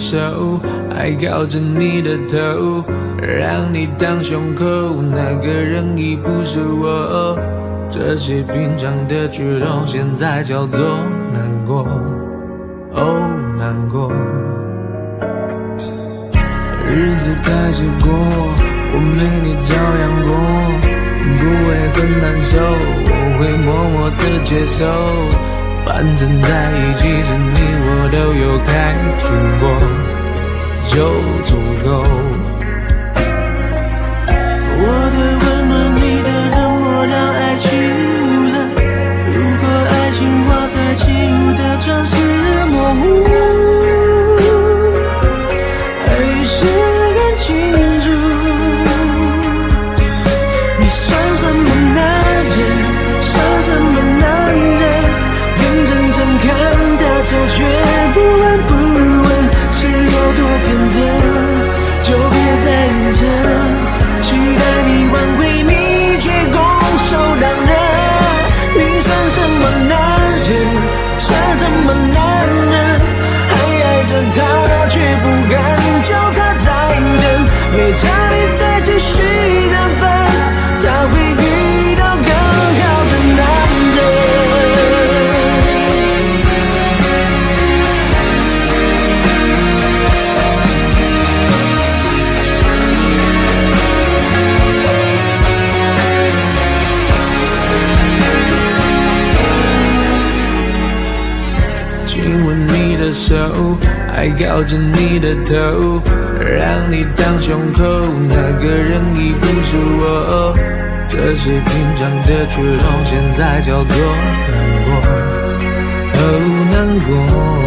手，还靠着你的头，让你当胸口，那个人已不是我。这些平常的举动，现在叫做难过，哦，难过。日子开始过，我没你照样过，不会很难受，我会默默的接受。反正在一起时你我都有开心过，就足够。 我的温暖，你的冷漠，让爱起雾了。如果爱情画在起雾的城市模糊，还是很清楚。你算什么男人？算什么男人？眼睁睁看他走，却不闻不问，是有多天真？就别再硬撑。期待你挽回，你却拱手让人。你算什么男人？算什么男人？还爱着他，却不敢叫他再等。没差你再继续等分，他会遇到更好的男人。 亲吻你的手，还靠着你的头，让你当胸口，那个人已不是我。这是平常的举动，现在叫做难过，哦，难过。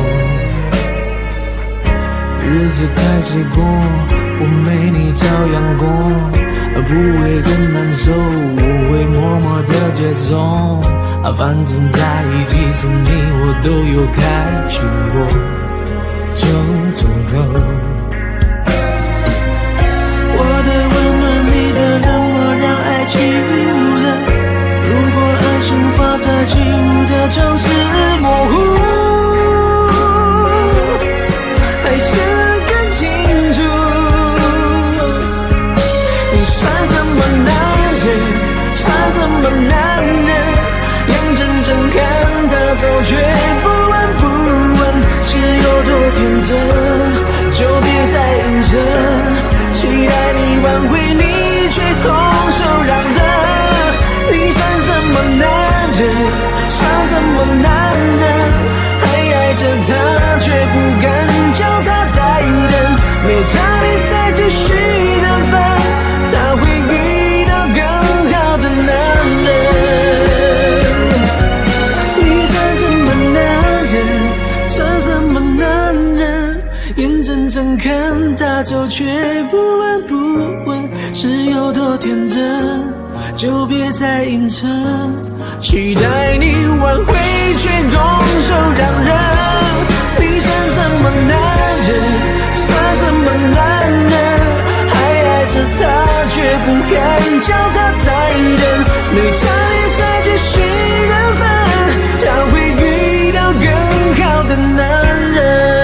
日子开始过，我没你照样过，不会更难受，我会默默的接受。反正在一起时你我都有开心过，就足够。 我的温暖，你的冷漠，让爱起雾了。如果爱情画在起雾的城市模糊，还是更清楚。你算什么男人？算什么男人？眼睁睁看他走，却不闻不问，是有多天真？就别再硬撑。期待你挽回，你却空手让人。你算什么男人？算什么男人？还爱着他，却不敢叫他再等。没差你再继续等分，他会遇到更好的男人。眼睁睁看他走，却不闻不问，是有多天真？就别再硬撑。期待你挽回，却拱手让人。你算什么男人？算什么男人？还爱着他，却不敢叫他再等。没差你再继续等分，他会遇到更好的男人。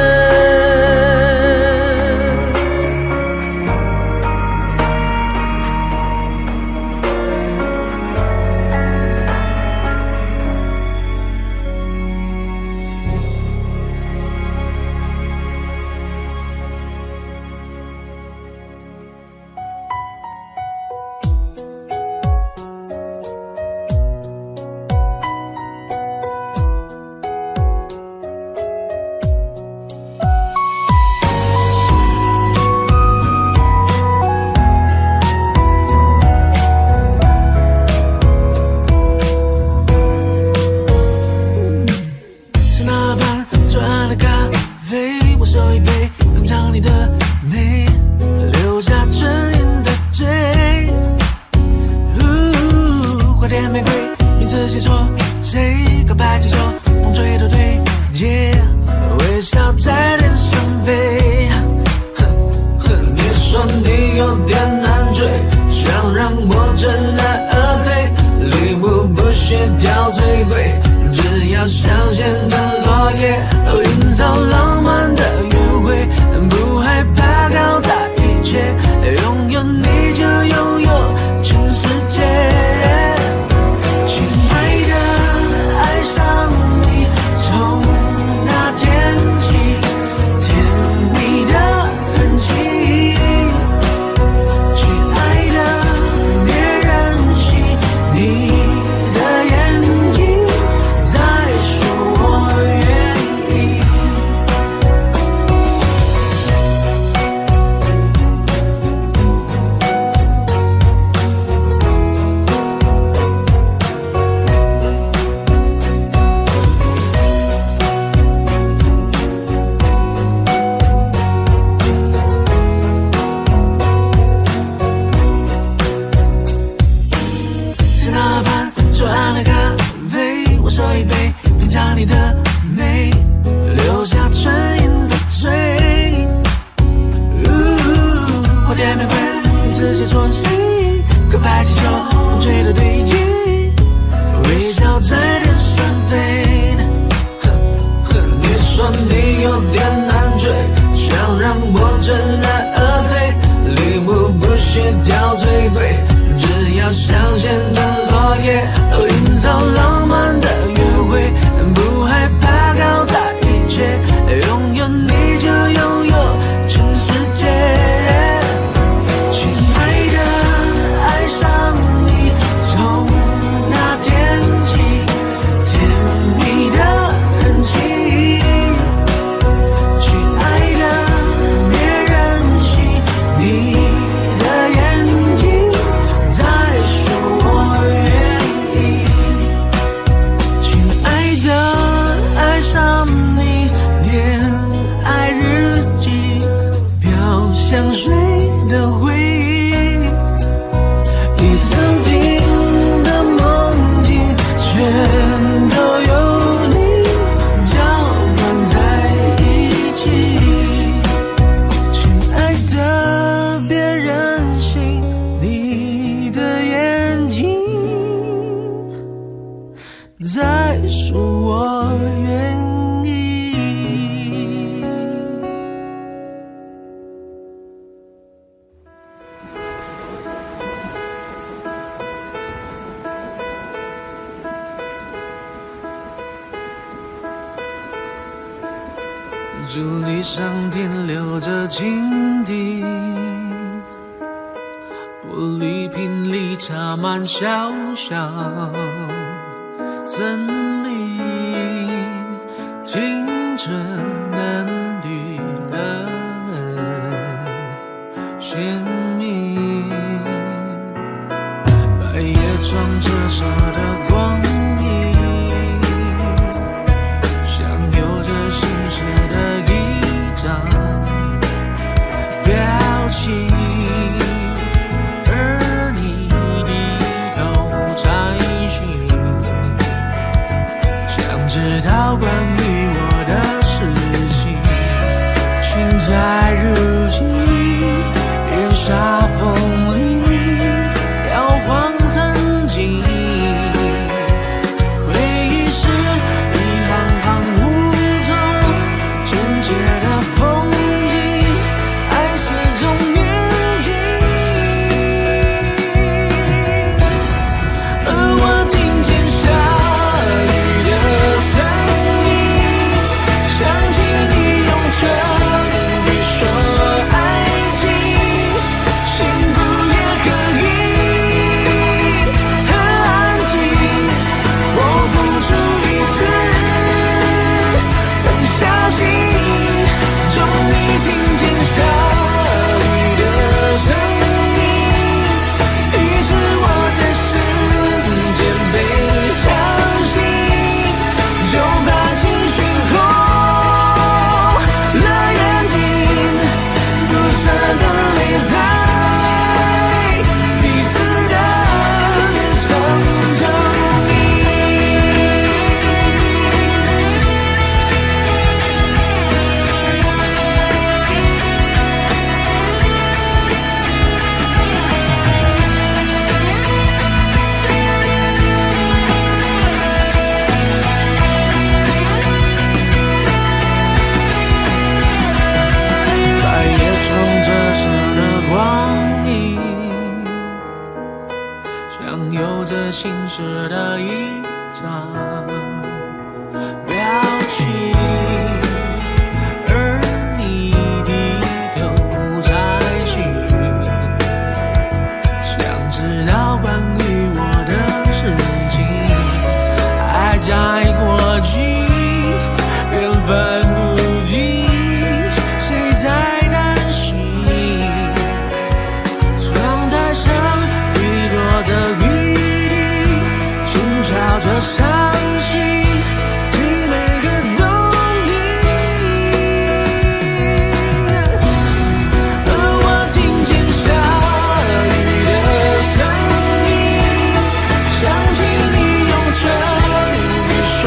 要香榭的落叶，营造浪漫的约会，不手一杯，品尝你的美，留下唇印的嘴。花店玫瑰，自写错心，可拍气球，风吹的对镜，微笑在天上飞。你说你有点难追，想让我知难而退，礼物不需挑最贵，只要香榭的落叶，营造浪漫的约会，不害怕搞砸一切，拥有你就拥有全世界。亲爱的，爱上你从那天起，甜蜜的痕迹。亲爱的，别任性，你的眼睛在说我愿意。亲爱的，爱上你，恋爱日记，飘香水的回忆，一曾经的梦境，全都有你搅拌在一起。亲爱的，别任性，你的眼睛在说我愿意。祝你上天留着情敌，玻璃瓶里插满小小真理，青春嫩绿的鲜明，白叶窗折射的光影，像有着心事的一张表情，而你低头摘寻，想知道关于我的事情，寻在日记，年少风里摇晃曾经，回忆是一行行无从简洁的风景，爱是种运气。而我听见下雨的声音，想起你用唇语说爱情，幸福也可以很安静，我付出一次，很小心，终于听见下雨的声音，于是我的世界被吵醒，就怕情绪红了眼睛，不舍得泪在彼此的脸上证明。白叶窗折射的光影，像有着心事的一张表情，而你低头摘寻，想知道关于我的事情，爱在过境，缘分不尽，谁在担心？窗台上滴落的雨滴，轻敲着伤心，替每个冬天。而我听见下雨的声音，想起你用唇语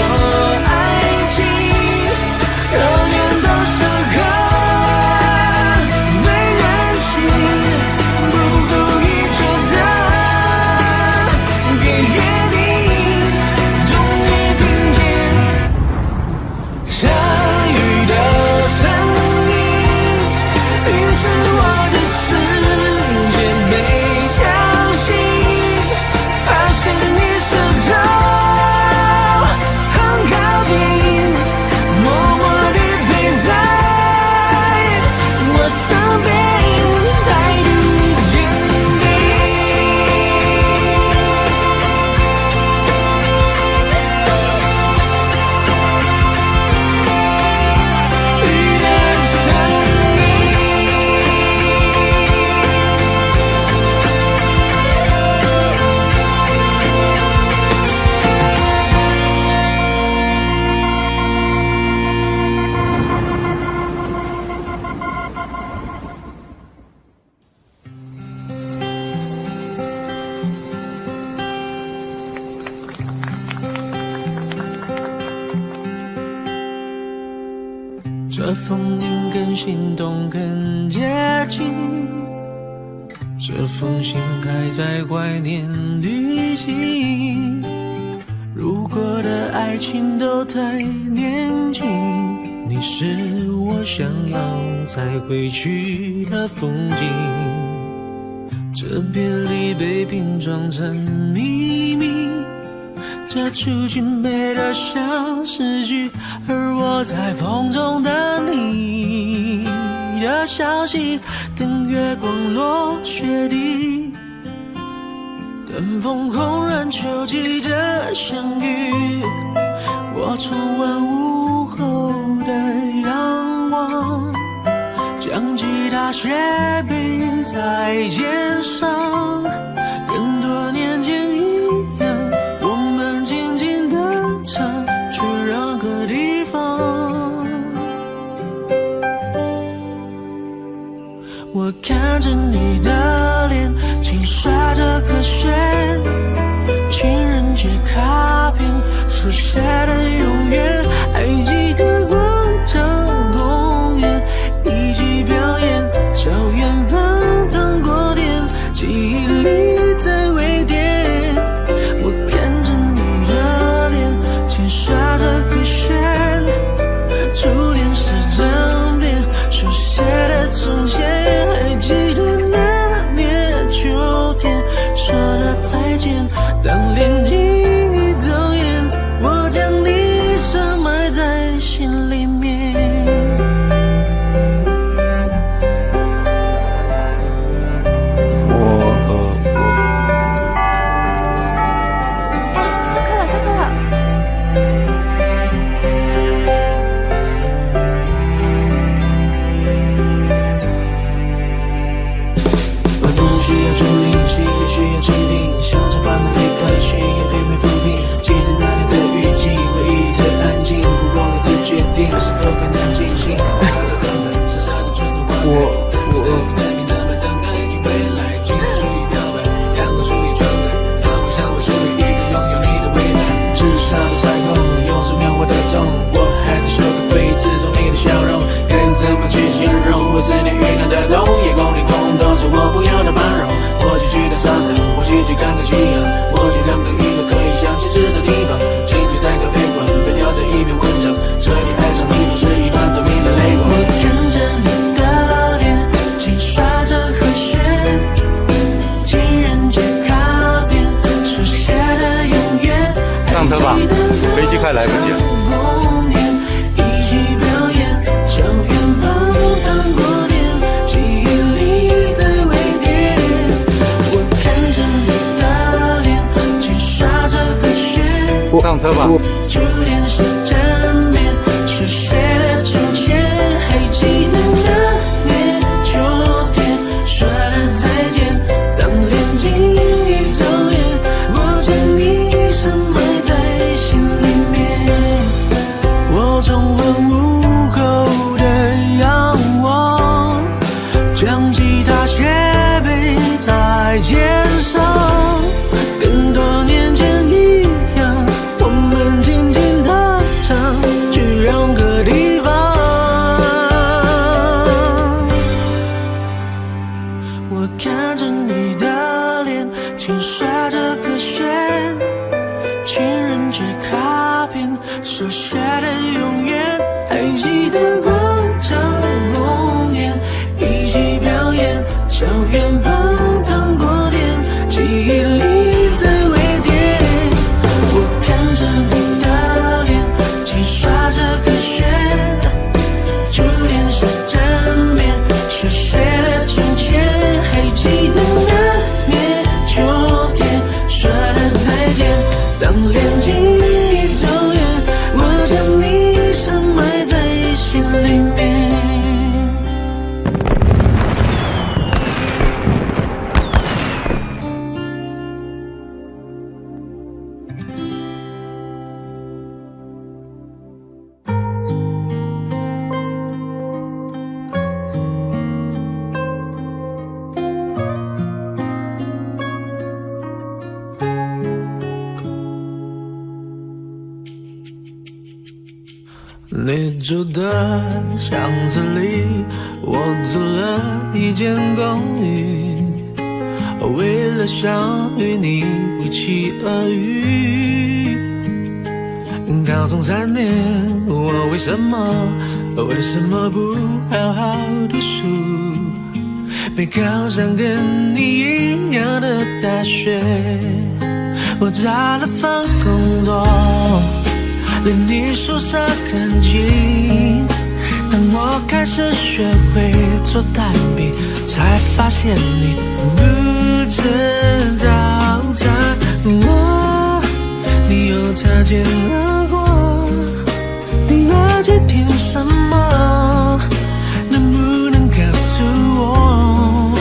这风铃更心动更接近，这封信还在怀念旅行。如果的爱情都太年轻，你是我想要再回去的风景。这别离被拼装成秘密，这出去美得像诗句，而我在风中等你的消息，等月光落雪地，等风红染秋季的相遇。我重温午后的阳光，将吉他斜背在肩上，跟多年前一样，我们静静地唱，去任何地方。我看着你的脸，轻刷着和弦，情人节卡片书写的永远，还记得广场公园一起表演，校园旁糖果店，记忆里在微点。我看着你的脸，轻刷着和弦，初恋是张脸书写的从前，还记得那年秋天说了再见，当连记忆走远，我将你深埋在心里面。 下课了，下课了。 我不需要注定，谁也需要倾听，像场般的离开，需要片面抚平。记得那年的雨季，回忆里的安静，不过你的决定是否更难进行。至少的彩虹，用手描画的痛，我还在说个对，制造你的笑容，该怎么去形容？我思念遇难的冬夜，空里空洞着我不要的繁荣。或许去到沙滩，或许去看看夕阳，或许两个一个可以相牵制的地方。情绪在个配管，被吊在一篇文章，彻底爱上你不是一般透明的泪光。 我看着你的脸，轻刷着和弦，情人节卡片书写的永远。 上车吧，飞机快来不及了。 一起表演，校园旁糖果店，记忆里在微点。我看着你的脸，轻刷着和弦， 上车吧。 初恋是沾面书写的从前，还记得那年秋天说了再见，当连记忆走远，我将你深埋在心里面。我重温午后的阳光，将吉他斜背在肩上，跟多年前一样，我们静静地唱，去任何地方。我看着你的脸，轻刷着和弦，情人节卡片手写的永远，还记得广场公园一起表演，校园旁糖果店，记忆里在微点。我看着你的脸，轻刷着和弦，初恋是沾面书写的从前，还记得那年秋天说的再见，当连记忆走远，我将你你住的巷子里，我租了一间公寓，为了想与你一起而遇。高中3年，我为什么不好好读书，没考上跟你一样的大学？我找了份工作，离你宿舍很近。当我开始学会做蛋饼，才发现你不知道在你又擦肩而过，你耳机听什么？能不能告诉我？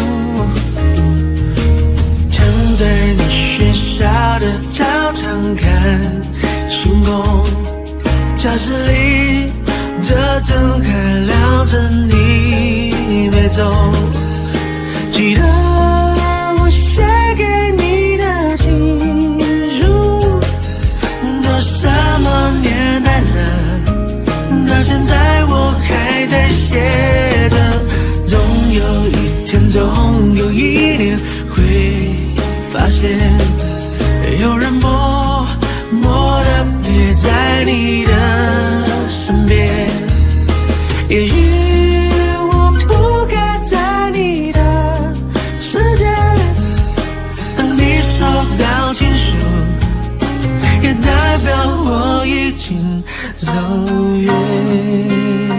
站在你学校的操场看星空，教室里的灯还亮着，你没走。记得我写给你的情书，都什么年代了，到现在我还在写着。总有一天，总有一年会发现，有人默默地陪在你的身边。也许我不该在你的世界，当你收到情书，也代表我已经走远。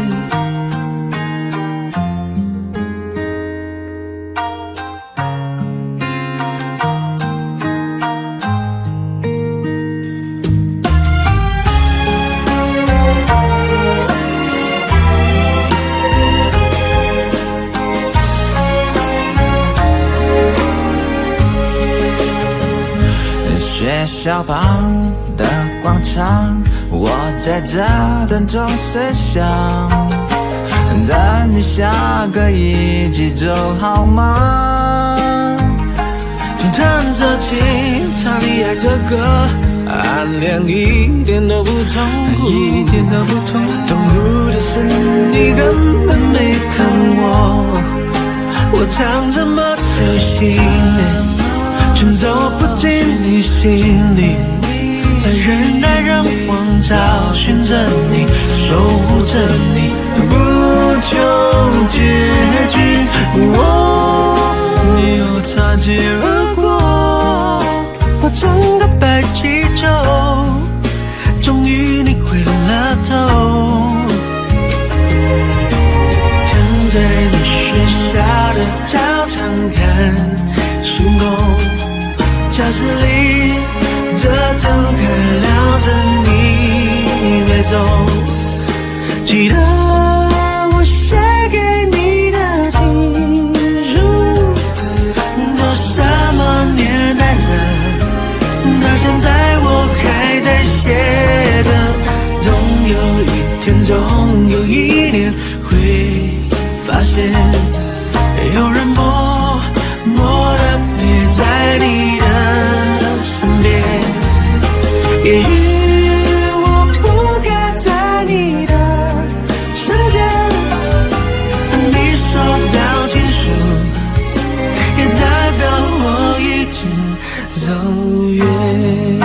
学校旁的广场，我在这等钟声响，等你下课一起走好吗？ 弹着琴，唱你爱的歌，暗恋一点都不痛苦，一点都不痛苦。痛苦的是你根本没看我唱这么走心，全走不进你心里，在人来人往找寻着你，守护着你，不求结局。你又擦肩而过，我整个白气球，终于你回了头。站在你学校的操场看星空，教室里的灯还亮着，你没走。记得我写给你的情书，都什么年代了，到现在我还在写着。总有一天，总有一年会发现，有人默默地陪在你的身边。也许我不该在你的世界，当你收到情书，也代表我已经走远。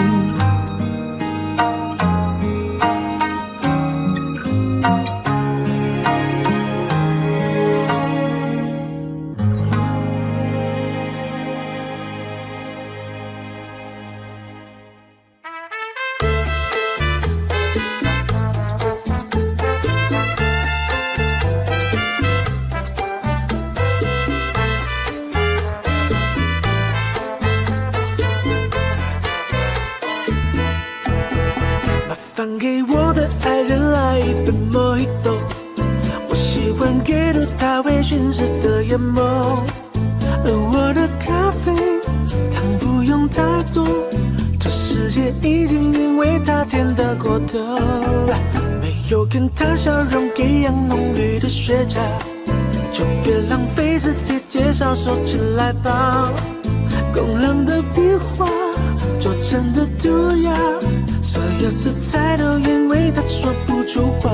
放给我的爱人来一杯Mojito，我喜欢给了他微醺时的眼眸，而我的咖啡糖不用太多，这世界已经因为他甜得过头。没有跟他笑容一样浓郁的雪茄，就别浪费时间介绍，收起来吧。工人的笔画做成的涂鸦，所有色彩都因为他说不出话。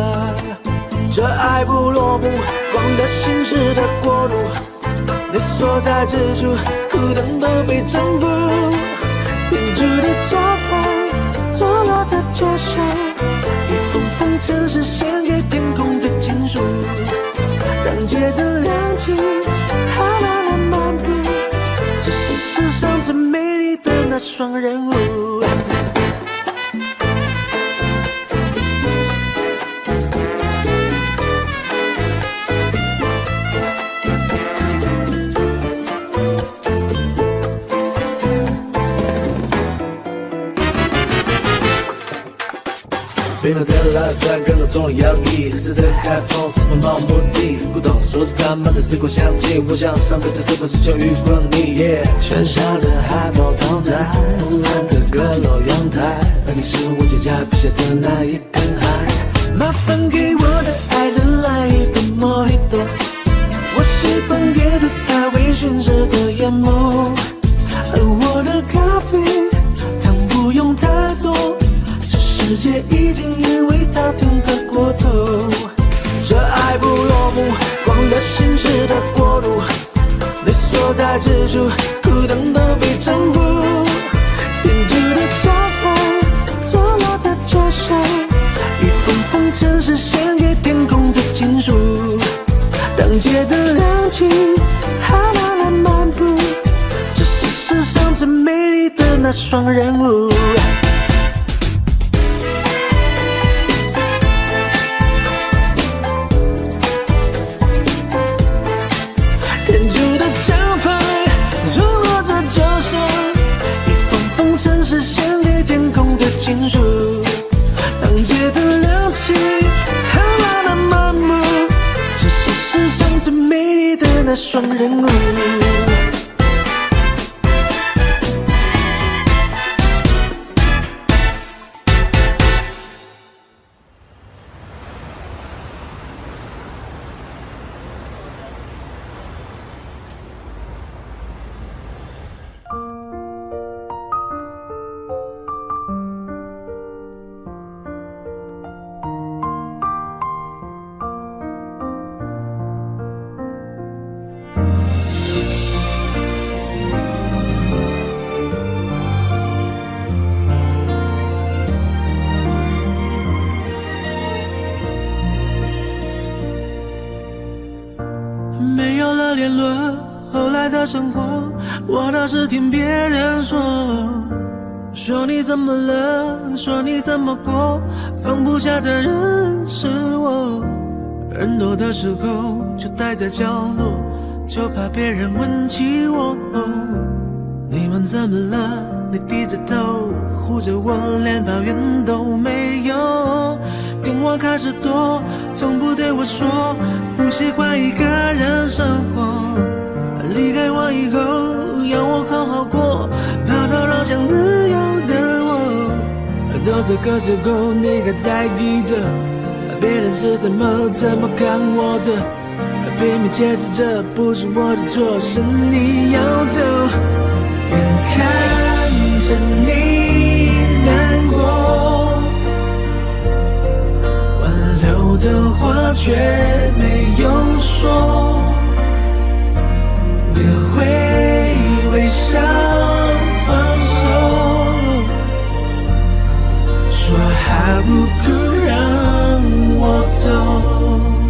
这爱不落幕，光的心事的国度，你所在之处，苦等都被征服。编织的招牌，坐落在桌上，一封封城市献给天空的情书，当街的亮起，好浪漫漫步，这是世上最美丽的那双人舞。 冰冷的拉在跟着中的摇曳，自在海风是否漫无目的，不懂说他们的时光相近，我想上辈子是不是就遇过你？喧嚣的海报躺在昏暗的阁楼阳台，而你是我眼下笔下的那一片海。 麻烦给我的爱人来一杯莫吉托，我习惯阅读它微醺时的眼眸，而我的咖啡糖不用太多，世界已经因为它甜得过头。这爱不落幕，光的心事的国度，你所在之处，苦等都被征服。编织的招牌，坐落在桌上，一封封城市献给天空的情书，当街的亮起，好浪漫漫步，这是世上最美丽的那双人舞。情书，当街的亮起，好浪漫漫步，这是世上最美丽的那双人舞。没有了联络，后来的生活，我倒是听别人说，说你怎么了，说你怎么过，放不下的人是我。人多的时候就待在角落，就怕别人问起我。你们怎么了？你低着头护着我，连抱怨都没有。电话开始多，从不对我说不喜欢一个人生活。离开我以后，要我好好过，跑到老想自由的我。到这个时候，你还在意着别人是怎么看我的，拼命解释这不是我的错，是你要走。眼看着你难过，挽留的话却没有说，你会微笑放手，说还不如让我走。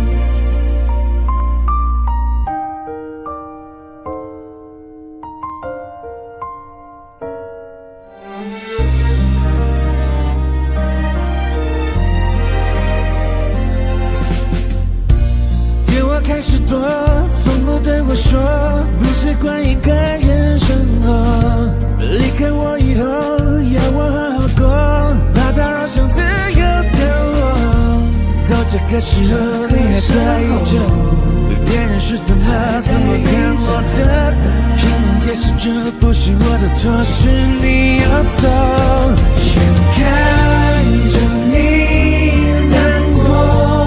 开始多，从不对我说不习惯一个人生活。离开我以后，要我好好过，怕打扰想自由的我。到这个时候，你还在意着别人是怎么看我的，拼命解释这不是我的错，是你要走。眼看着你难过，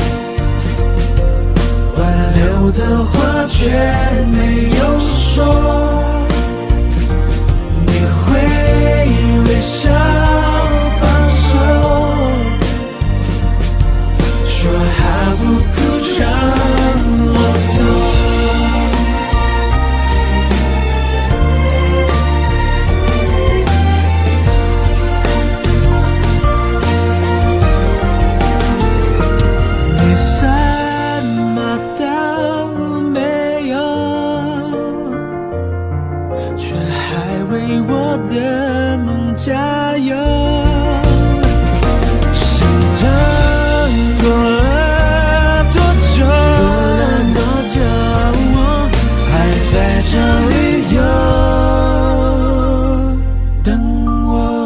留的话却没有说，你会微笑放手，说还不加油。时间过了多久？还在这里等我。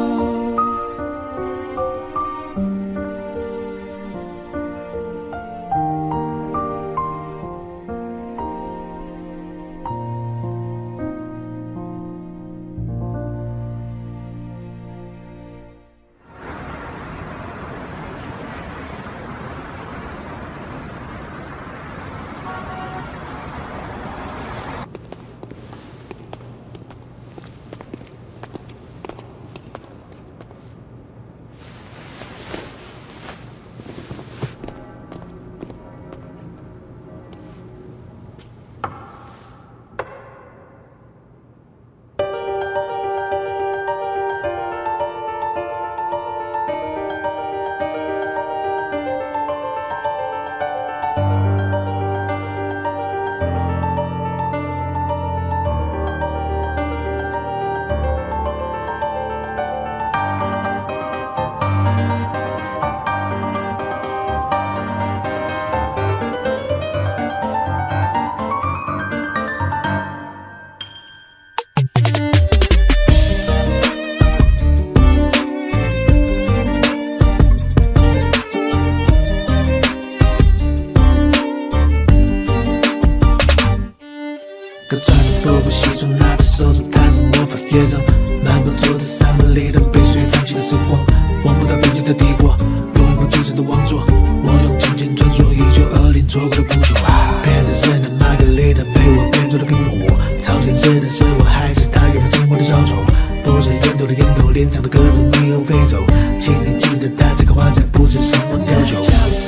刚穿着复古西装，拿着手指弹着魔法乐章，漫步坐在沙漠里的被水放弃的时光，望不到边境的帝国，用一副铸成的王座，我用金钱传说1920错过的捕捉，变成圣的玛格丽特被我变做了苹果，超现实的生活还是他原本生活的小丑，不是烟斗的烟斗，连长的鸽子逆游飞走，请你记得带这个花在不知什么调酒。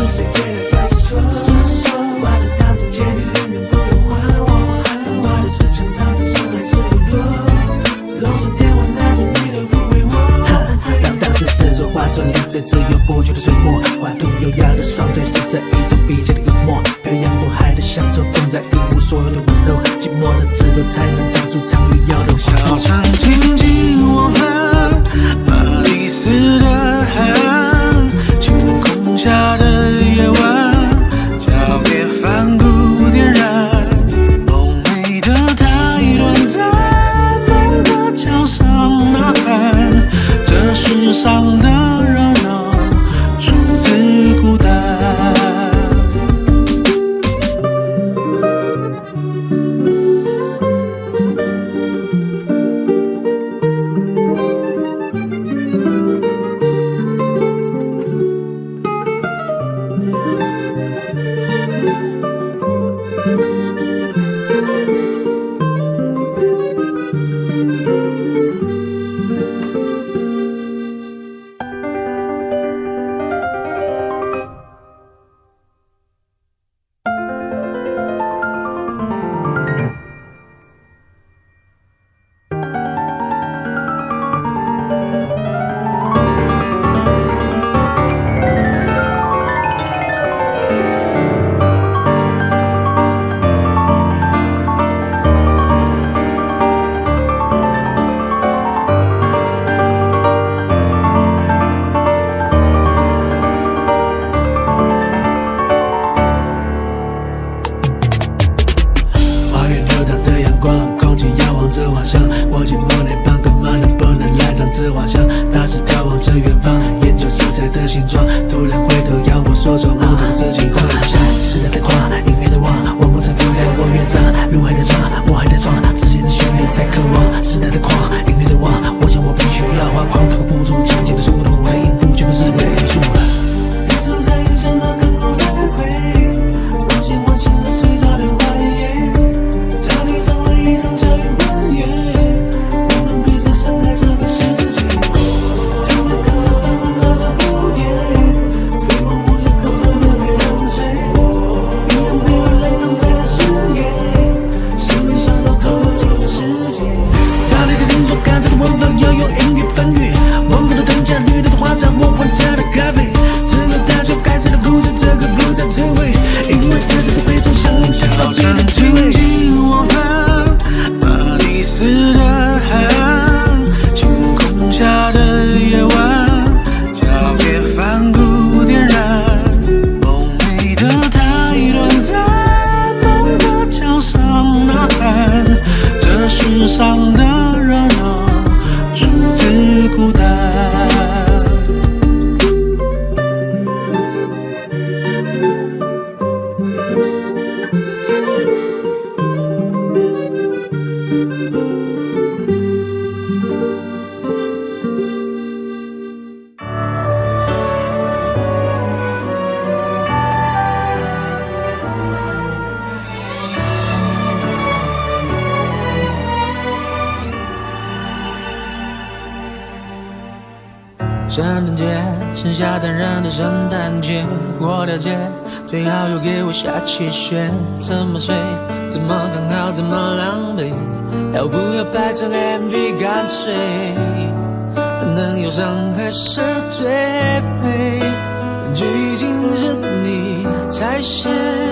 在自由不羁的水墨，画图优雅的双腿是这一种笔尖的隐没，漂洋过海的乡愁总在一无所有的温柔，寂寞的自由才能长出长与摇的小城静静我们巴黎斯的海岸，星空下的夜晚，脚边梵谷点燃梦寐的太短暂，梦的桥上呐喊，这世上的孤单。 孤单。 圣诞节，剩下单人的圣诞节，我了解，最好又给我下起雪。怎么睡？怎么刚好？怎么狼狈？要不要拍成 MV？ 干脆能忧伤还是最美？剧情是你才写，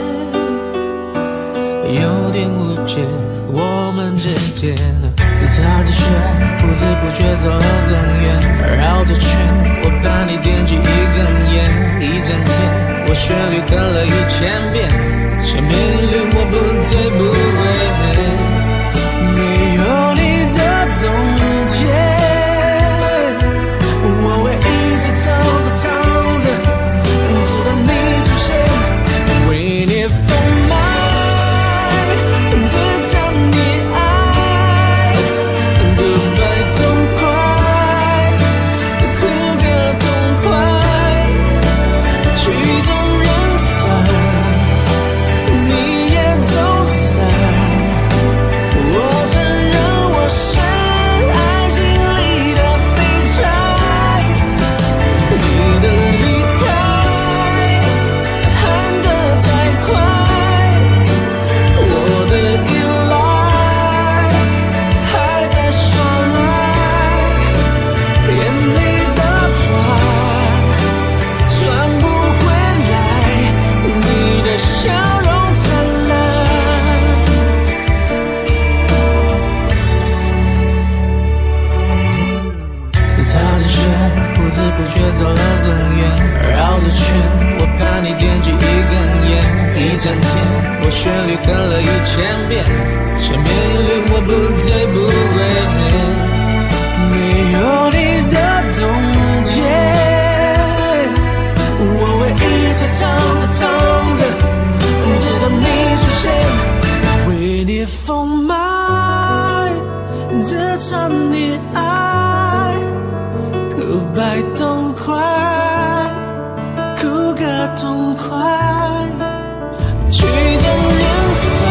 有点误解我们之间。踏着雪，不知不觉走了更远，绕着圈，我把你点起一根烟，一整天，我旋律看了1000遍，这命令我不醉不归。没有你的冬天，我会一直唱着唱着，直到你出现。为你疯吗？只想你爱。Goodbye， 痛快，哭个痛快，曲终人散，你也走散。我承认我是爱情里的废柴，你的离开喊得太快，我的依赖还在耍赖，眼里的转不回来，你的笑容灿烂。踏着雪，不知不觉走了更远，绕着圈，我把你点起一根烟，一整天，我旋律看了1000遍，这命令我不醉不归。没有你的冬天，我会一直唱着唱着，直到你出现。为你疯卖，只唱你爱。Goodbye， 痛快，哭个痛快，曲终人散，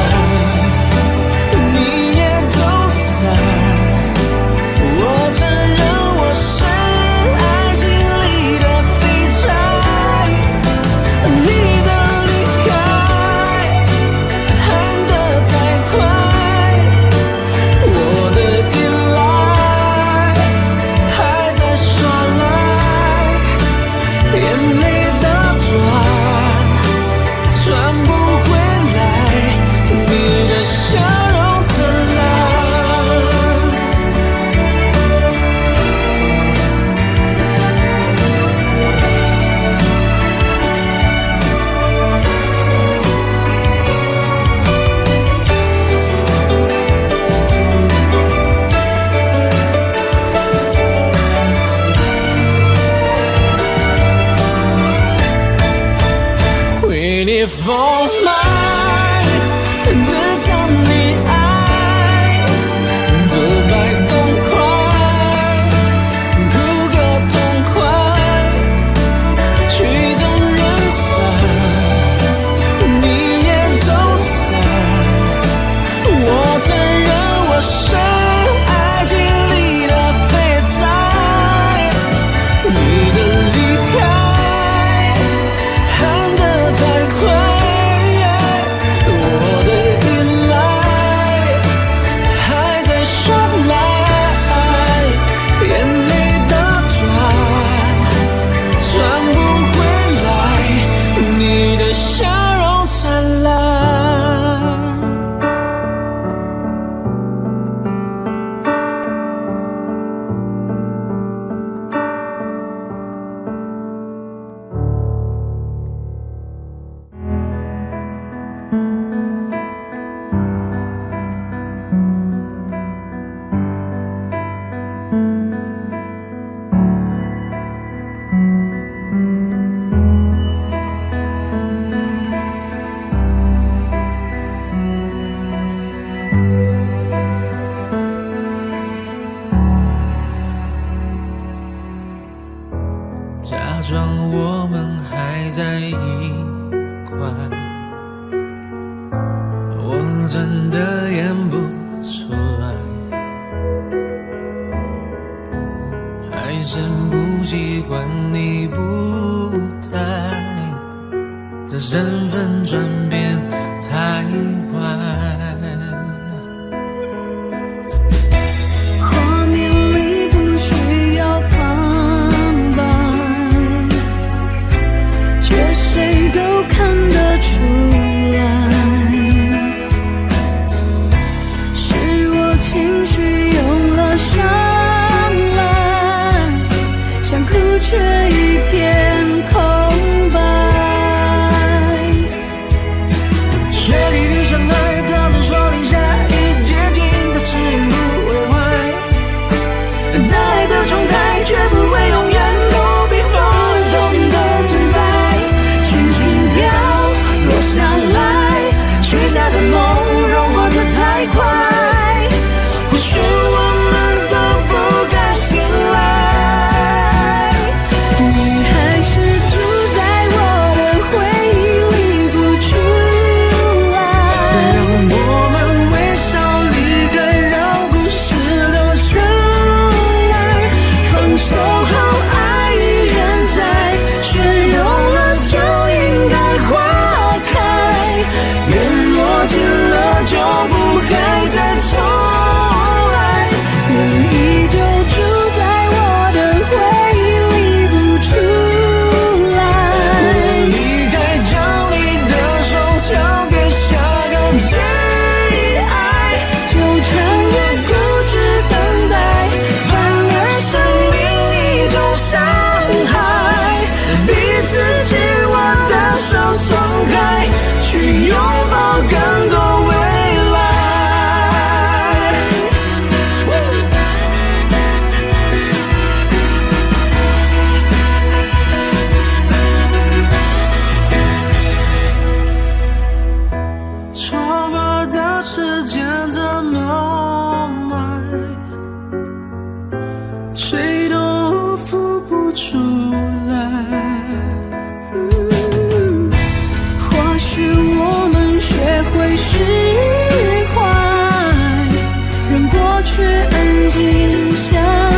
你也走散。我承认我是爱情里的废柴，你的离开喊得太快，我的依赖还在耍赖，眼里的装我们还在一块，我真的演不出来，还是不习惯你不在，这身份转变太快。 画面里不需要旁白，却谁都看得出来，是我情绪用了上来，想哭却一片空白。 雪地里相爱，他们说零下一接近的誓言不会坏，但爱的状态却不会永远都避风透明的存在，轻轻飘落下来，许下的梦融化得太快，或许我们都不该醒来， 你还是住在我的回忆里不出来， 让我们微笑离开，让故事留下来，放手后爱依然在，雪融了就应该花开，缘若尽了就不该再重来， 人依旧住在我的回忆里不出来， 离开将你的手交给下个最爱， 纠缠也固执等待，反而生命一种伤害， 彼此紧握的手松开，去拥抱更多未来。错过的时间怎么买，谁都付不出来。 或许我们学会释怀，让过去安静下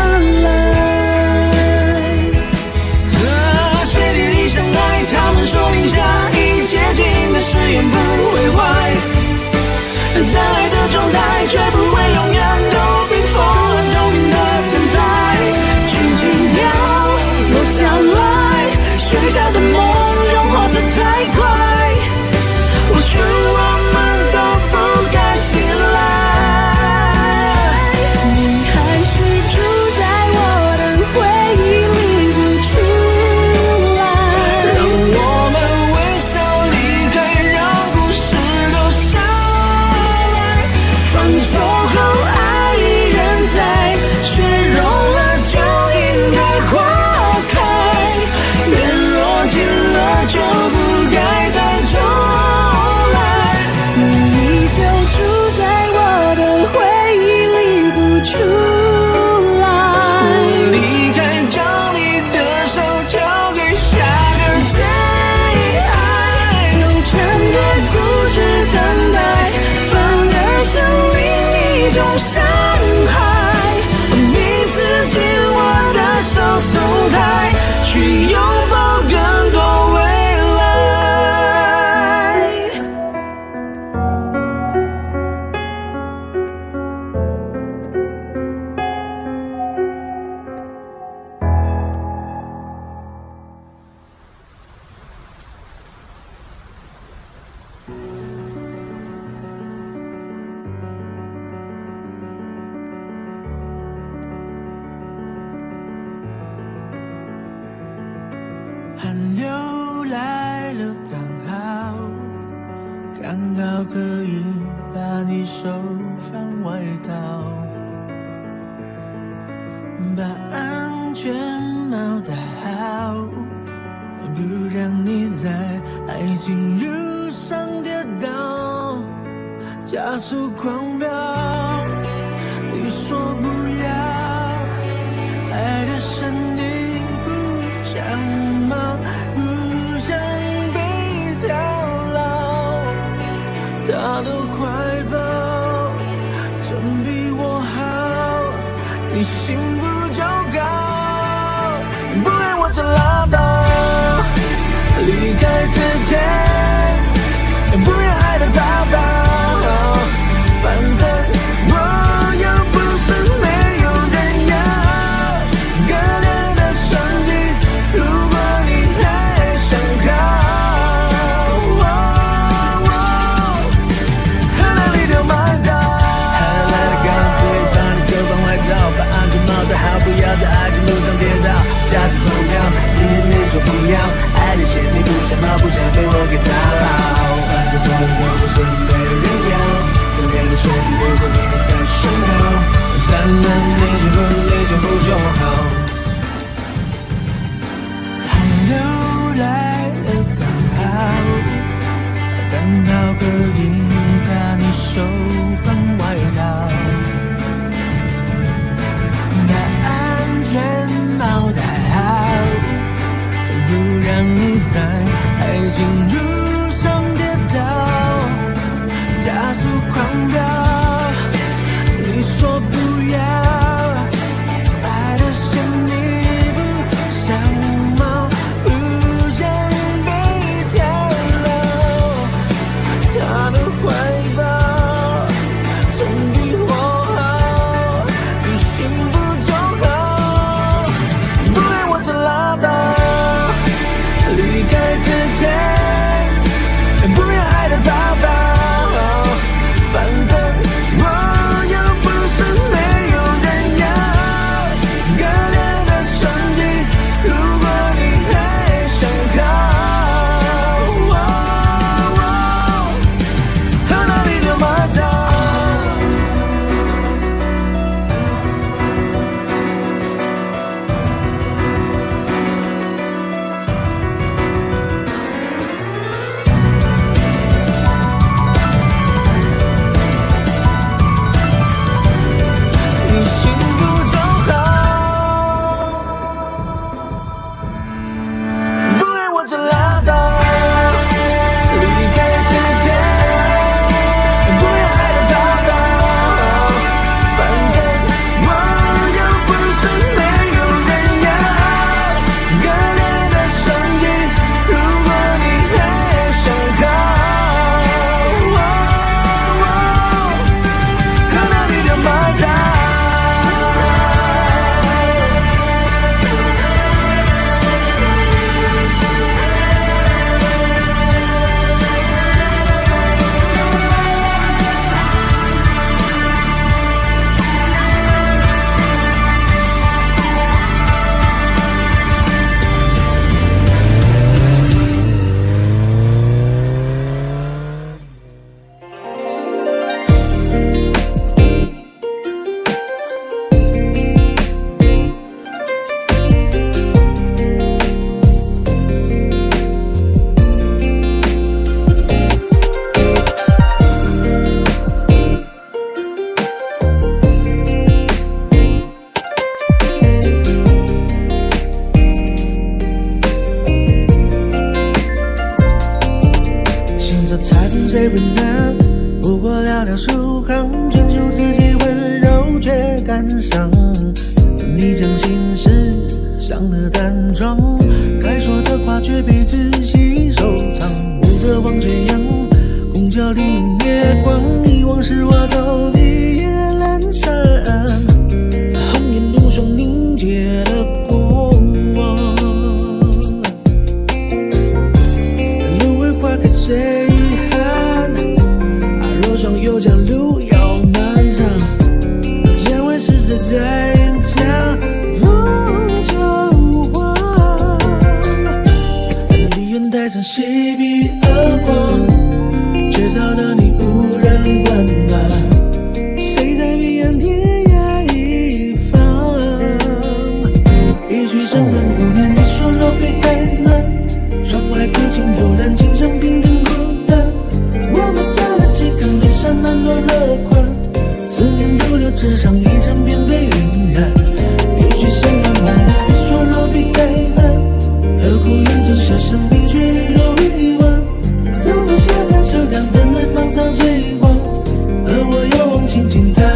来。 雪地里相爱，他们说零下一接近的誓言不会坏，但爱的状态却不会永远都冰封透明的存在，轻轻飘落下来，许下的梦融化得太快，或许我们都不该醒来， 你还是住在我的回忆里不出来， 让我们微笑离开，让故事留下来，放手后爱依然在，雪融了就应该花开，缘若尽了就不该再重来， 你依旧住在我的回忆里不出来， 离开将你的手交给下个最爱， 纠缠的固执等待，反而生命一种伤害， 彼此紧握的手松开，去拥抱更多未来。寒流来了刚好可以把你手放外套，把安全帽戴好，不让你在爱情路上跌倒，加速狂飙。你说不要，爱的深你不想你在爱情路上跌倒，加速狂飙。你说不要，爱的像你不像猫，不想被跳楼。他的怀抱总比我好，比幸福就好。不爱我就拉倒，离开之前不要爱的抱抱。反正我又不是没有人要，割裂的瞬间，如果你还想靠，和哪里丢马脚？你幸福就好，不爱我就拉倒，离开之前不要爱的抱抱。反正我又不是没有人要，割裂的瞬间，如果你还想靠，和哪里丢马脚？醒着才懂谁为难，不过寥寥数行，追求自己温柔却感伤。你将心事想得淡妆，该说的话却被仔细收藏。雾的望斜阳，公交黎明夜光，遗忘是我走毕夜阑珊。红颜如霜凝结了过往，芦苇花开随遗憾，若霜又将路遥漫长。见闻是谁在隐藏，风就晃。离远带上嬉皮恶狂，却找到你无人问暖。谁在彼岸天涯一方？一曲深恨不眠，你说若非太暖，窗外古琴悠然，琴声平平孤单。我们在了几更悲伤，难落乐观，思念独留纸上一尘便被晕染。一曲深恨不眠，你说若非太难，何苦远走小巷，你却一落一忘。走过下山车辆，等待芒草催黄，而我又望轻轻叹。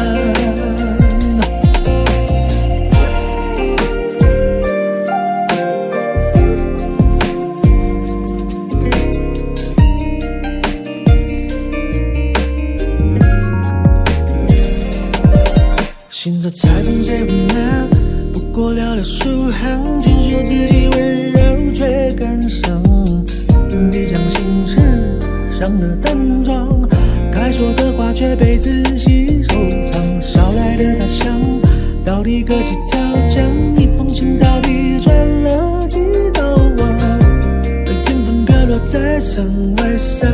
醒着才懂谁为难，不过寥寥数行，追求自己温柔却感伤。你将心事上了淡妆，该说的话却被仔细收藏。捎来的他乡，到底隔几条江？一封信到底转了几道网？缘分飘落在山外山，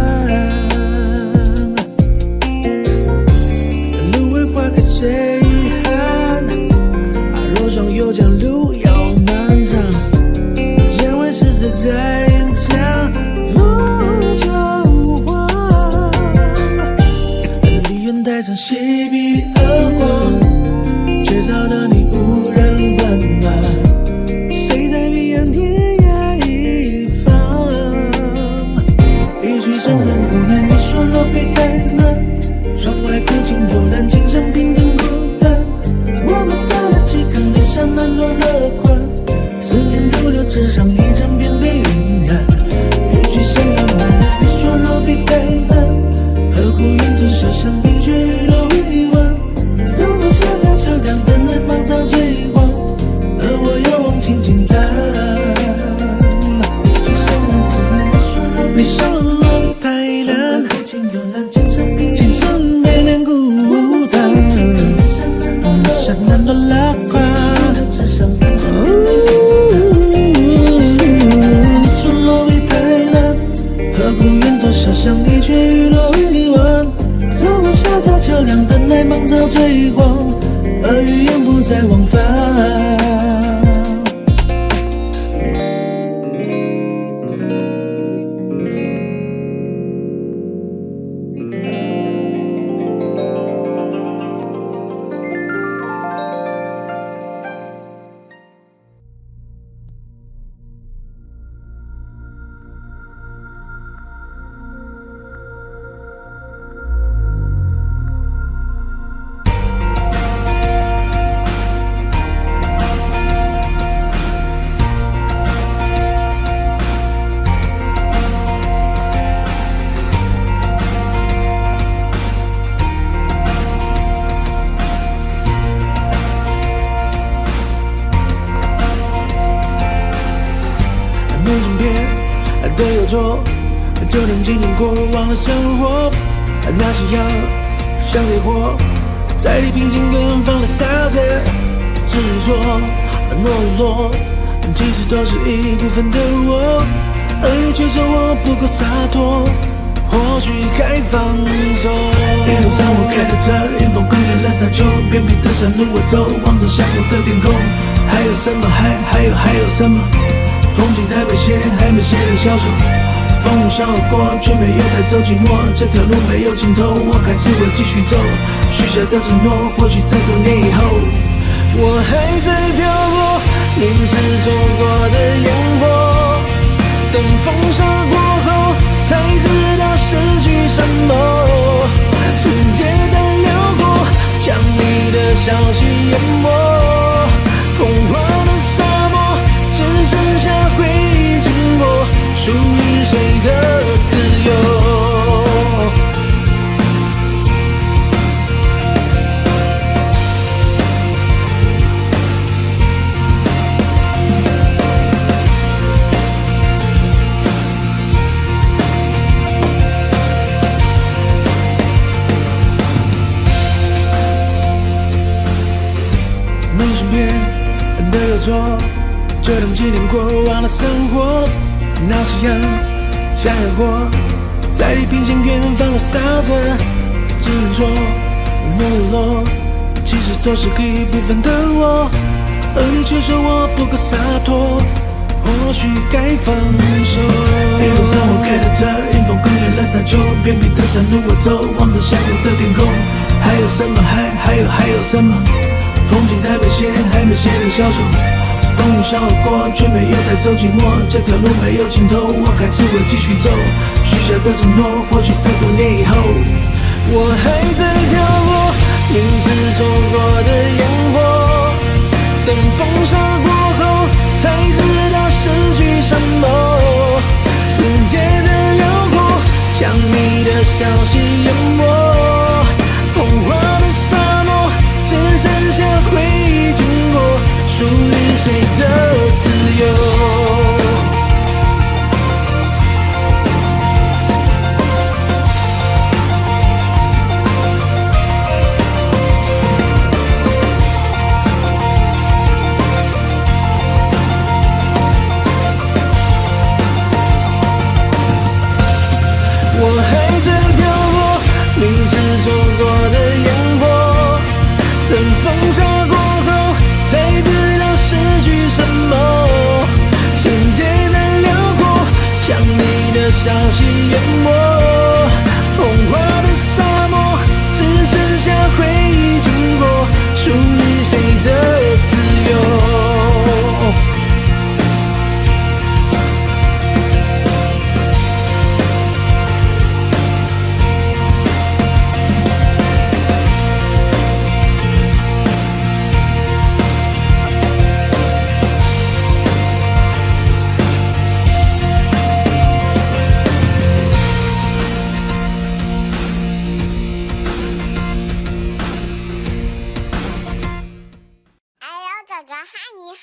芦苇花开随遗憾，若霜又将路遥漫长。见闻是谁在隐藏，风就晃。离远带上嬉皮恶狂，却找到你无人温暖。谁在彼岸天涯一难若乐观，思念徒留纸上一整片被晕染。语句像个男人，你说肉皮太淡，何苦远走小巷你却语多委婉。走过下在车辆等待芒草催黄，而我遥望轻轻叹。语句像个男人，你说肉皮太淡，天生被人孤单，σαν難落lạc花。你說路比太難，何苦遠走小巷你卻語多委婉。走過小草橋梁，等待芒草催黃，而語言不再往返。没什么别的有错，就能经历过往的生活。那些药像烈火，在地平线更放了洒着执着懦弱，其实都是一部分的我，而你却说我不够洒脱，或许该放手。一路上我开着车，迎风更远了山丘，偏僻的山路我走，望着峡谷的天空，还有什么？还有什么？风景太美些，还没写的小说，风呼啸而过，却没有带走寂寞。这条路没有尽头，我还是会继续走。许下的承诺，或许在多年以后，我还在漂泊，凝视错过的烟火。等风沙过后，才知道失去什么。世界的辽阔，将你的消息淹没，空旷的沙漠。只剩下回忆经过，属于谁的自由？没什么别的有错，就当纪念过往的生活。那些阳像烟火，在地平线远方的洒着执着懦弱，其实都是一部分的我，而你却说我不够洒脱，或许该放手。一路上我开着车，迎风更远了山丘，偏僻的山路我走，望着峡谷的天空，还有什么？还有什么？风景太美些，还没写的小说，风呼啸而过，却没有带走寂寞。这条路没有尽头，我还是会继续走。许下的承诺，或许在多年以后，我还在漂泊，凝视错过的烟火。等风沙过后，才知道失去什么。世界的辽阔，将你的消息淹没，空旷的沙漠，只剩下回忆经过，属于谁的自由？我还在漂泊，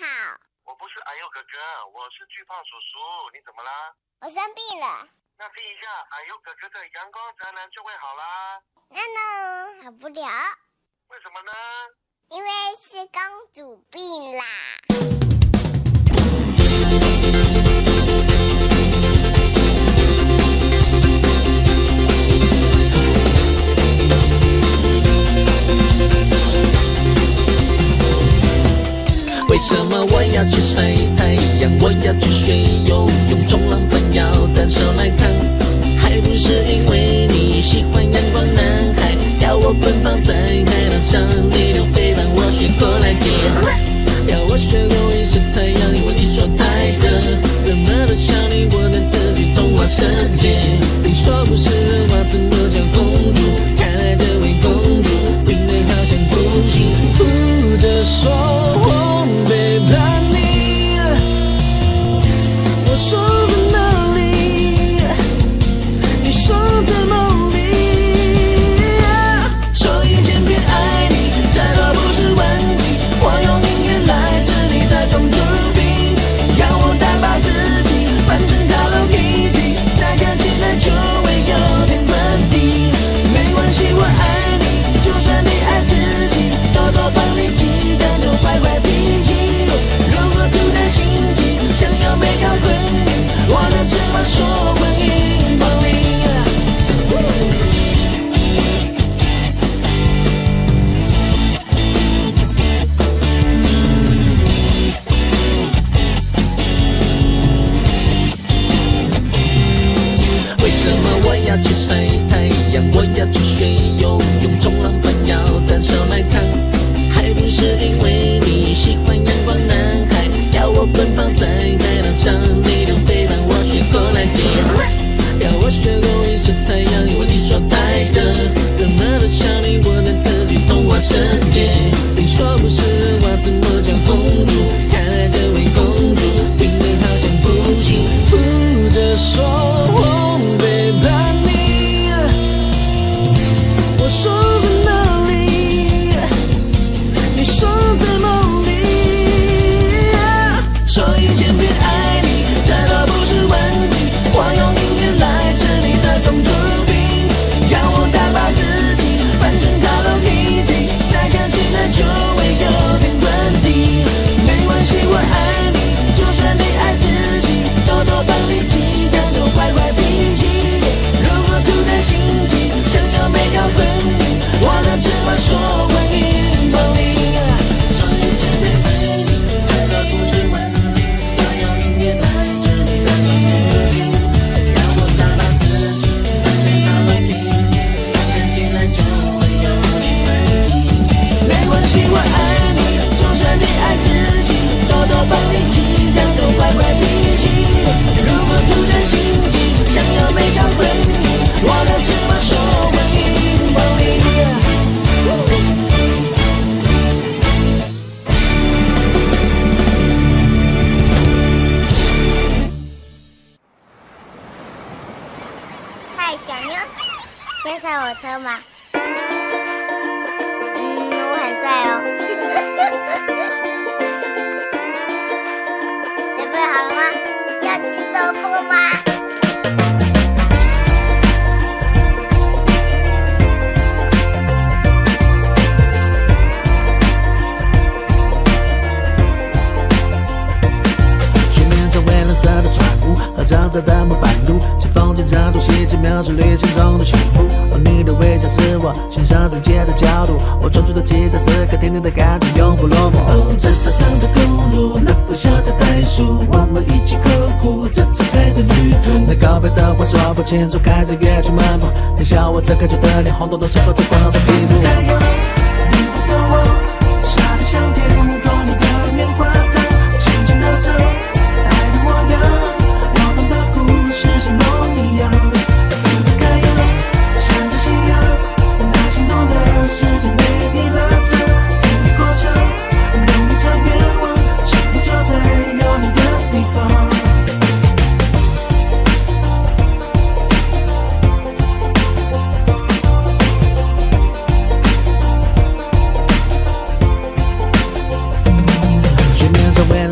我不是哎呦哥哥，我是巨胖叔叔，你怎么啦？ 我生病了。 那听一下哎呦哥哥的阳光宅男就会好啦。 好不了。 为什么呢？ 因为是公主病啦。 为什么我要去晒太阳？我要去学游泳，冲浪板要单手来扛，还不是因为你喜欢阳光男孩，要我奔跑在海浪上，逆流飞让我学过来接，要我学游泳晒太阳，因为你说太热，热热的想你，我的自己童话世界。你说不是人话，怎么叫公主？看来这位公主病得好像不行，哭着说我背叛你，我说在哪里？你说在梦里，说一千遍爱你，这都不是问题。我用音乐来治你的公主病，让我打爆自己，扮成 Hello Kitty， 那看起来就会有点问题。没关系，我爱你，就算你爱自己，多多帮你记，但就坏坏脾气。如果突然心急，想要美好婚姻，我的只话说婚姻暴力。为什么我要去晒太阳？我要去学游泳，冲浪板要单手来扛，还不是因为你喜欢阳光男孩，要我奔跑在海浪上，逆流飞让我学过来接，要我学游泳晒太阳，因为你说太热，热热的想你，我的自己童话世界。你说不是人话，怎么叫公主？看来这位公主病得好像不行，哭着说我背叛你，我说在哪里？你说在梦里，说一千遍爱你，这都不是问题。我用音乐来治你的公主病，让我打爆自己，扮成 Hello Kitty， 那看起来就会有点问题。没关系，我爱你，就算你爱自己，多多帮你记，当做坏坏脾气。如果突然心急，想要美好婚姻，我的只话说婚姻暴力。说一千遍爱你，这都不是问题。我用音乐来治你的公主病，让我打爆自己，扮成 Hello Kitty， 看起来就会有点问题。没关系，我爱你，就算你爱自己，多多帮你记，当做坏坏脾气。如果突然心急，想要美好婚姻，我的只话说婚姻暴力。 嗨，小妞，要上我车吗？我很帅哦。准备好了吗？要去兜风吗？ 水面上蔚蓝色的船坞和长长的木板路，像风景长度细节描述旅行中的幸福。哦，你的微笑是我欣赏世界的角度，我专注的期待此刻甜甜的感觉永不落幕。哦，在发长的公路，那不小的袋鼠，我们一起刻苦这次爱的旅途。那告白的话说不清楚，开着乐去漫步，你笑我这可掬的脸红彤彤，像火在光着皮肤。你不懂我，傻得像天空里的棉花糖，轻轻地走，爱的模样，我们的故事像梦一样，放在开阳，闪着夕阳，那心动的时间被你拉长，可以过桥，等你这愿望，幸福就在有你的地方。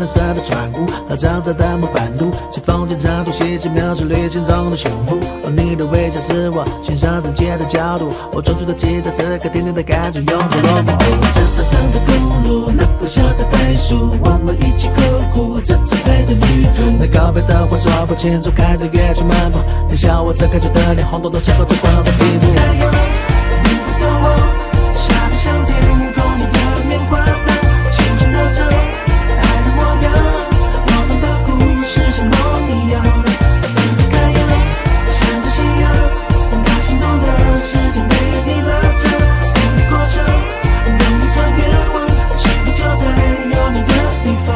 蓝色的船坞和长长的木板路，是风景长途细节描述旅行中的幸福。而你的微笑是我欣赏世界的角度，我专注的记得此刻甜甜的感觉，永不落幕。这山上的公路，那不小的袋鼠，我们一起刻苦这次爱的旅途。那告别的话说不清楚，开着乐曲漫步，你笑我这开着的脸，红豆豆像口子光在屁股。你不懂我，笑得像天空，你的棉花糖，轻轻地走，爱的模样，我们的故事像梦一样，分子开样，闪着夕阳，让他心动的事情被你拉扯，风雨过程，等你这愿望，幸福就在有你的地方。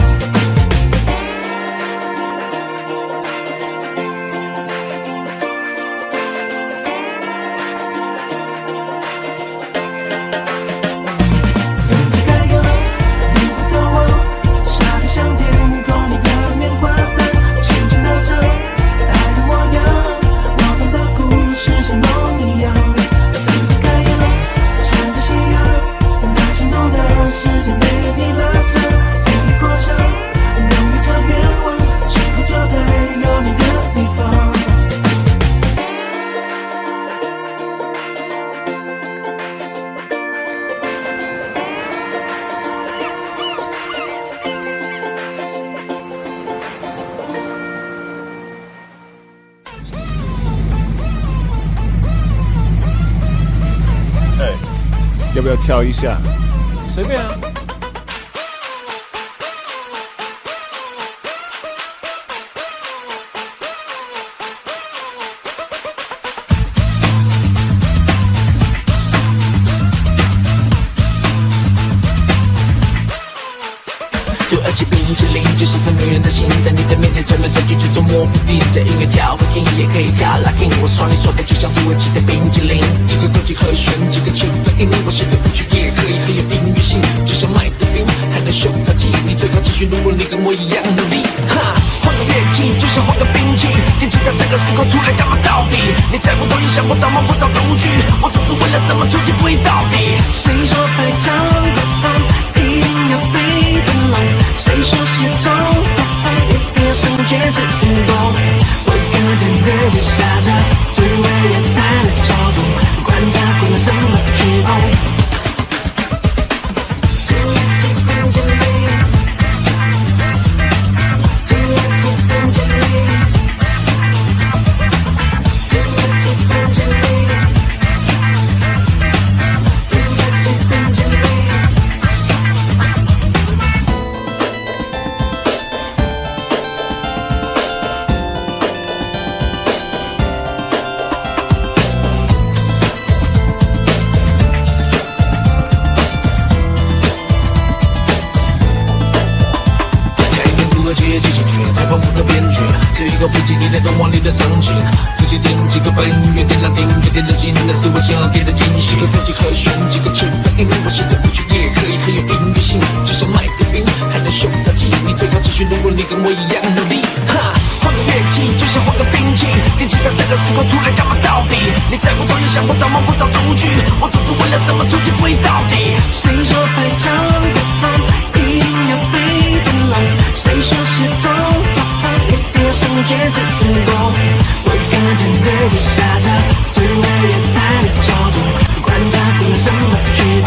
要不要跳一下？ 随便啊。 就而且冰淇淋就像是女人的心，在你的面前转来转去，却捉摸不定。这音乐调和音也可以调 locking， 我刷你刷的就像土耳其的冰淇淋。几个勾几和弦，几个气氛音，我写的舞曲也可以很有音乐性，就像麦克冰，还能秀杂技。你最好继续，如果你跟我一样努力。哈，换个乐器就像换个兵器，电吉他这个时候出来干嘛到底？你猜不透，也想不到，摸不着头绪，我总是为了什么出其不意到底？谁说排场的风一定要被冰冷？谁说是中的风一定要上圈子运动？我跟着自己下车，只为了它的角度，管它滚了什么曲风。想要给的惊喜，个勾几和弦，几个气氛音，我写的舞曲也可以很有音乐性，就像麦克冰，还能秀杂技。你最好继续，如果你跟我一样努力。哈，换个乐器就像换个兵器，电吉他这个时候出来干嘛到底？你猜不透，也想不到，摸不着头绪，我总是为了什么出其不意到底？谁说排场的风一定要被冰冷？谁说是中的风一定要上圈子运动？我跟着自己下车，只为了它的角度，管它滚什么曲风。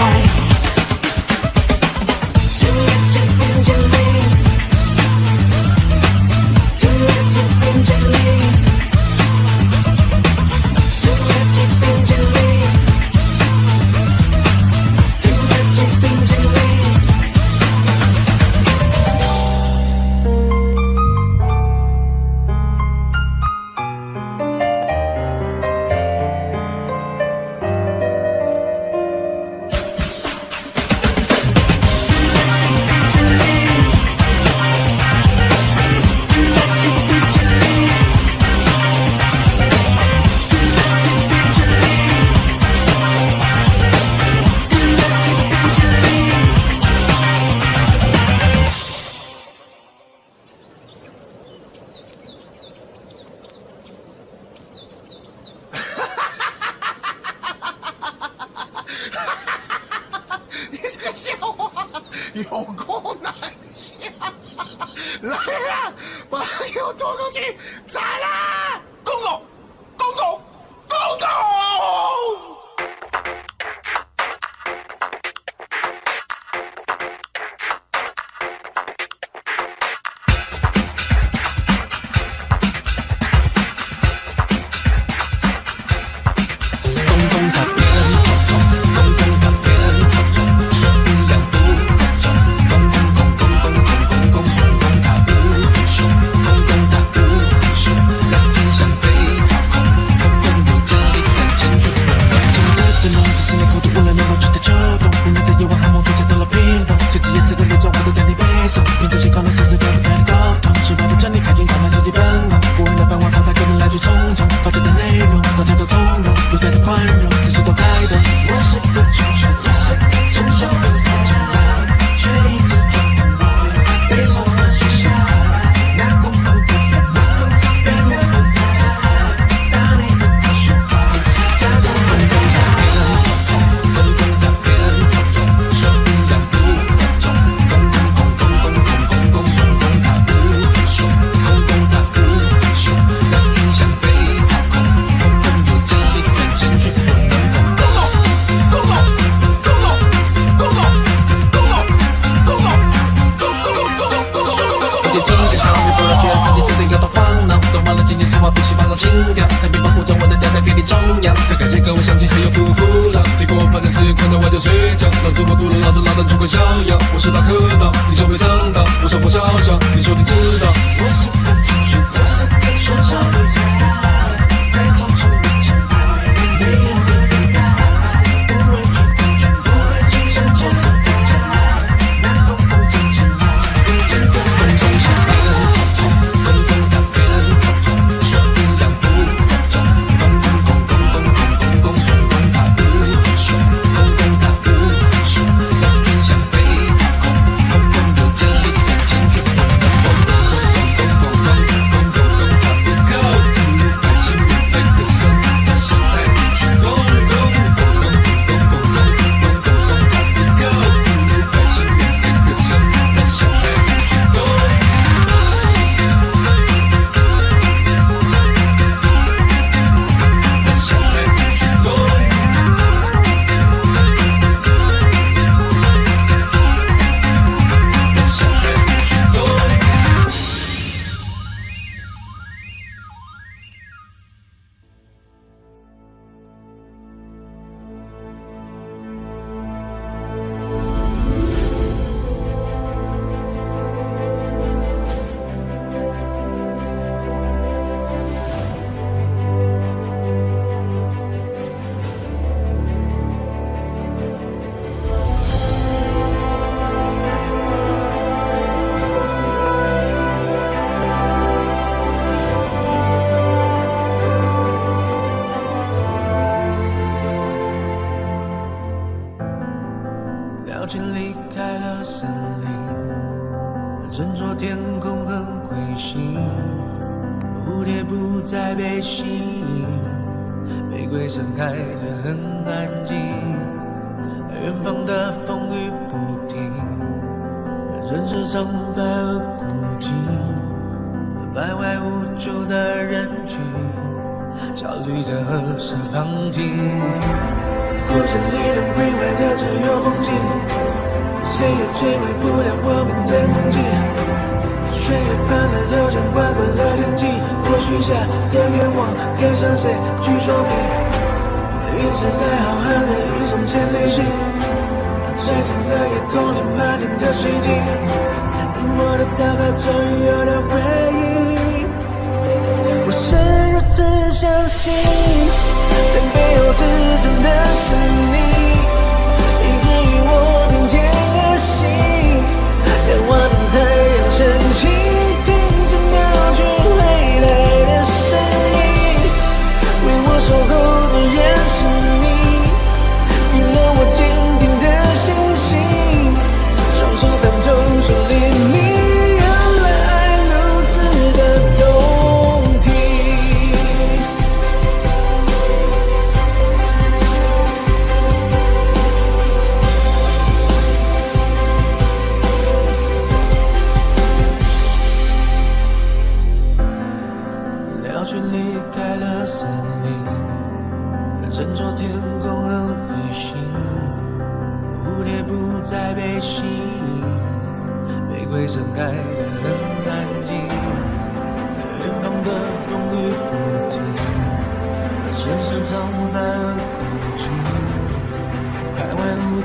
来人啊，把油拖出去，宰啦！公公，公公，公公！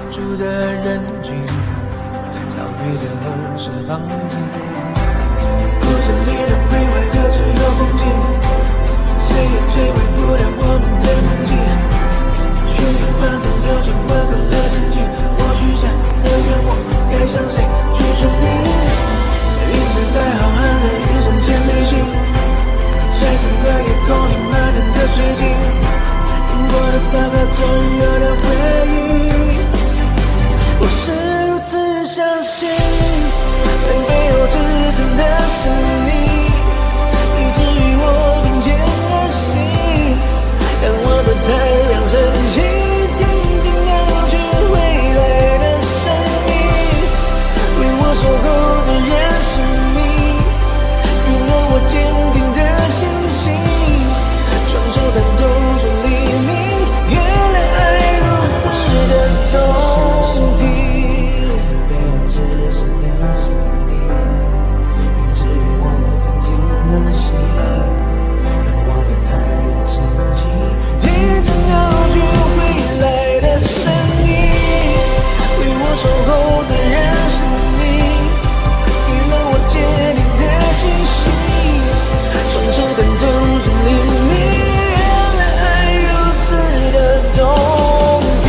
住的人群，消费着合适房间。故事里的鬼怪都只有风景，谁也摧毁不了我们的梦境。许愿万个有钱万个乐天境，我许下的愿望该向谁去证明？一直在浩瀚的一瞬间旅行，璀璨的夜空里满天的水晶，我的八卦总有的回忆。我是如此相信，在没有指针的生命，以至于我并肩而行，让我的太阳升起，静静鸟取回来的生命，为我守候的人是你，给了我坚定的信心，双手弹奏着黎明，原来爱如此的动听。背后只剩的是你，以至于我并肩而行，让我的太阳升起，听着鸟取回来的声音，为我守候的人是你，给了我坚定的信心，双手弹奏着黎明，原来爱如此的动听。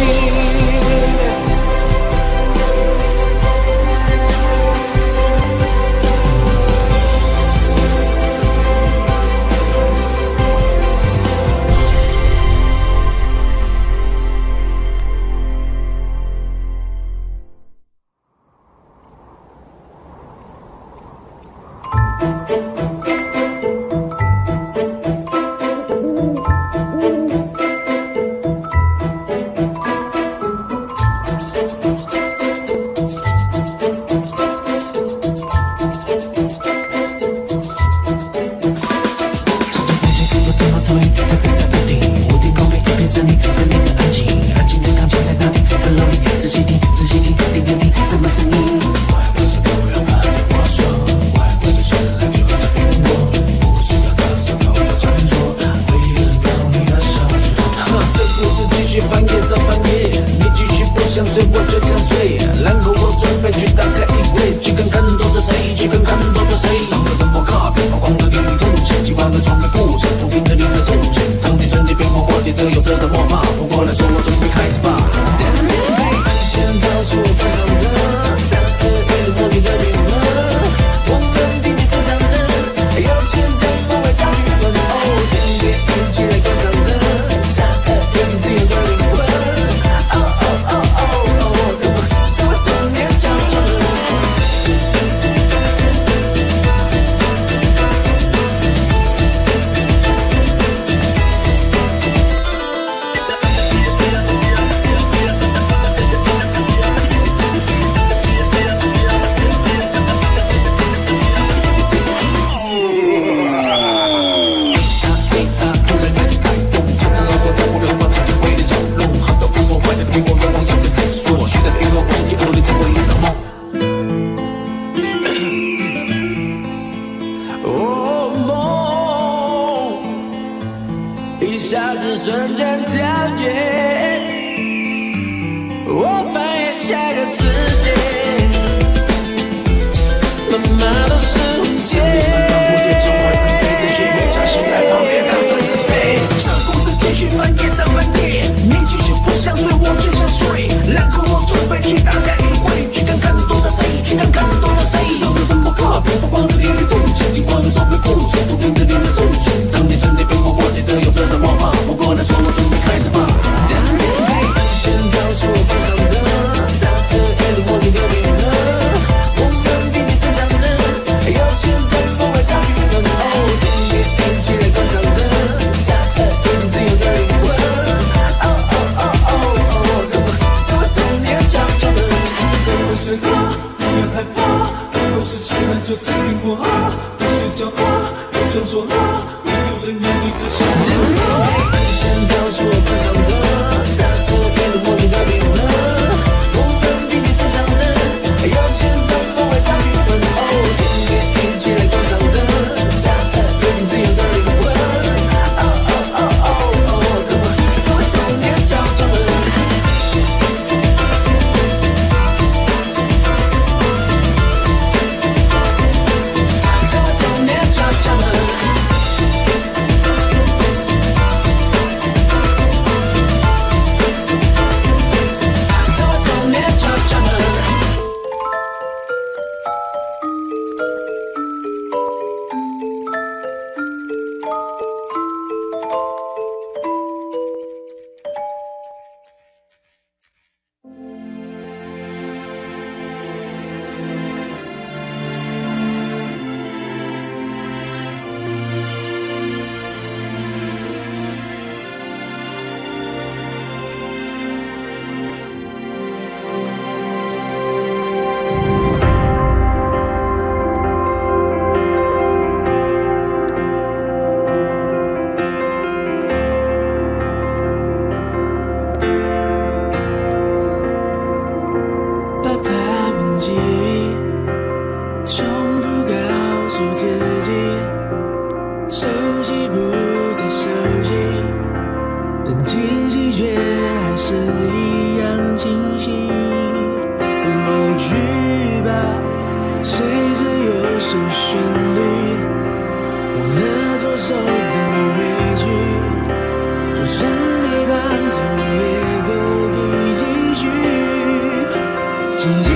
记，熟悉不再熟悉，但清晰却还是一样清晰。老去吧，随着有首旋律，忘了左手的委屈，就算没伴奏也可以继续。静静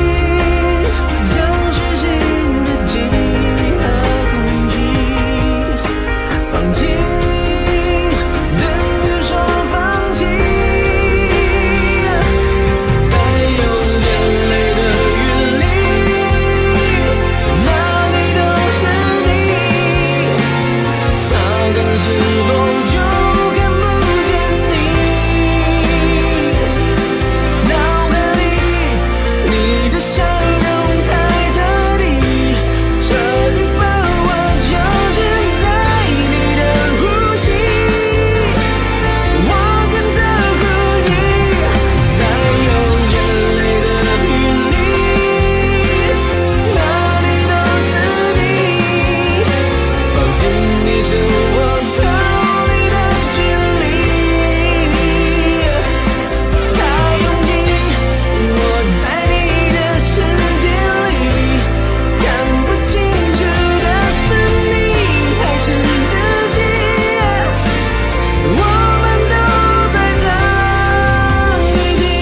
将虚心的记忆和空气放弃，等于说放弃。在用眼泪的云里，哪里都是你，擦干是否就看不见你？脑海里你的笑容太彻底，彻底把我囚禁在你的呼吸，我跟着哭泣，在用眼泪的频率，哪里都是你，抱紧你是我逃离的距离，太拥挤，我在你的世界里，看不清楚的是你还是自己，我们都在等雨停。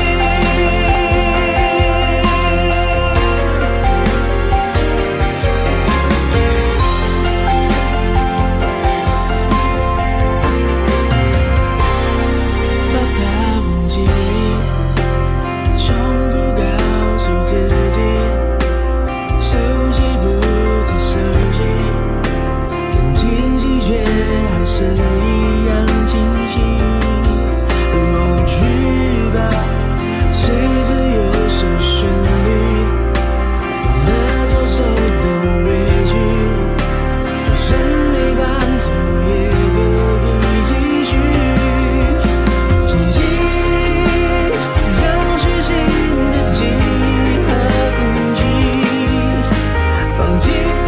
把它忘记，重复告诉自己，熟悉不再熟悉，但清晰却还是一样清晰。老去吧，随着有首旋律，忘了左手的委屈，就算没伴奏也可以继续。静静将虚心的记忆和空气放弃。